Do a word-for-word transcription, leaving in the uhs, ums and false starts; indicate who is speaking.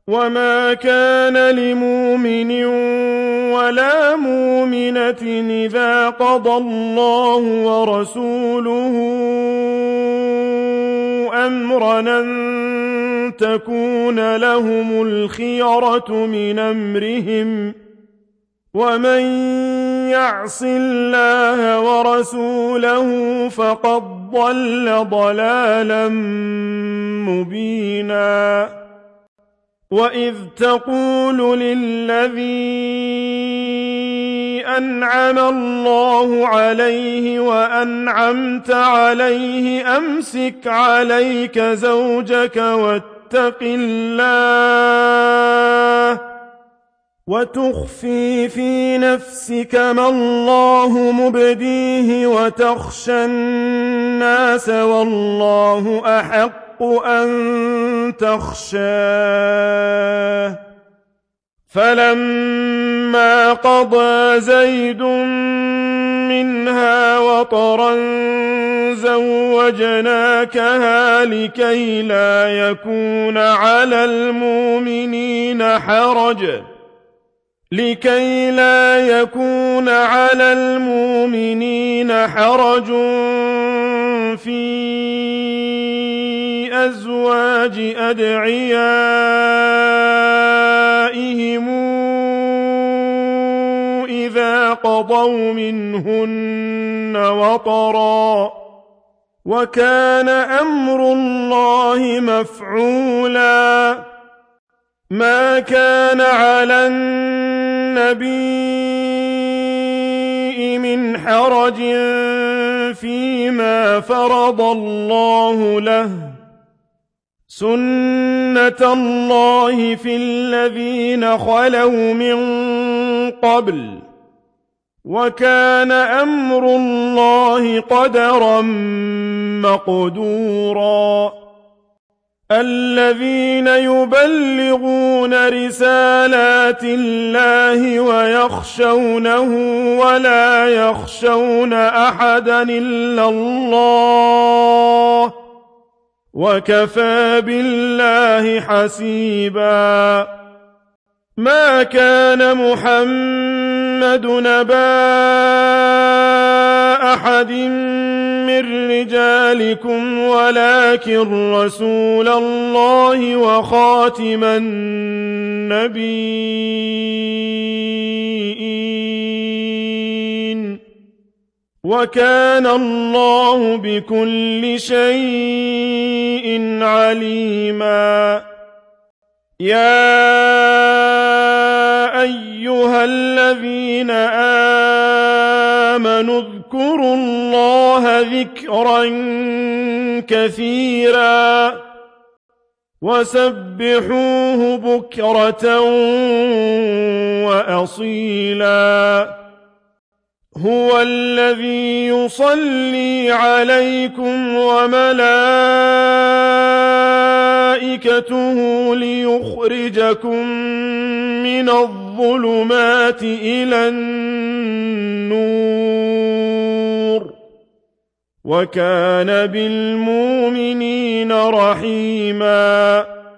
Speaker 1: وَمَا كَانَ لِمُؤْمِنٍ وَلَا مُؤْمِنَةٍ إِذَا قَضَى اللَّهُ وَرَسُولُهُ أَمْرًا أَن تَكُونَ لَهُمُ الْخِيَرَةُ مِنْ أَمْرِهِمْ ۗ وَمَن يَعْصِ اللَّهَ وَرَسُولَهُ فَقَدْ ضَلَّ ضَلَالًا مُّبِينًا وَإِذْ تَقُولُ لِلَّذِي أَنْعَمَ اللَّهُ عَلَيْهِ وَأَنْعَمْتَ عَلَيْهِ أَمْسِكْ عَلَيْكَ زَوْجَكَ وَاتَّقِ اللَّهَ وَتُخْفِي فِي نَفْسِكَ مَا اللَّهُ مُبْدِيهِ وَتَخْشَى النَّاسَ وَاللَّهُ أَحَقُّ أَن تَخْشَاهُ فَلَمَّا قَضَىٰ زَيْدٌ مِّنْهَا وَطَرًا زَوَّجْنَاكَهَا لِكَيْ لَا يَكُونَ عَلَى الْمُؤْمِنِينَ حَرَجٌ لكي لا يكون على المؤمنين حرج في أزواج أدعيائهم إذا قضوا منهن وطرا وكان أمر الله مفعولا ما كان على النبي من حرج فيما فرض الله له سنة الله في الذين خلوا من قبل وكان أمر الله قدرا مقدورا الذين يبلغون رسالات الله ويخشونه ولا يخشون أحدا إلا الله وكفى بالله حسيبا ما كان محمد نبا أحد من رجالكم ولكن رسول الله وخاتم النبيين وكان الله بكل شيء عليما يا أيها الذين آمنوا اذكروا الله ذكرا كثيرا وسبحوه بكرة وأصيلا هو الذي يصلي عليكم وملائكته ليخرجكم من الظلمات إلى النور وكان بالمؤمنين رحيما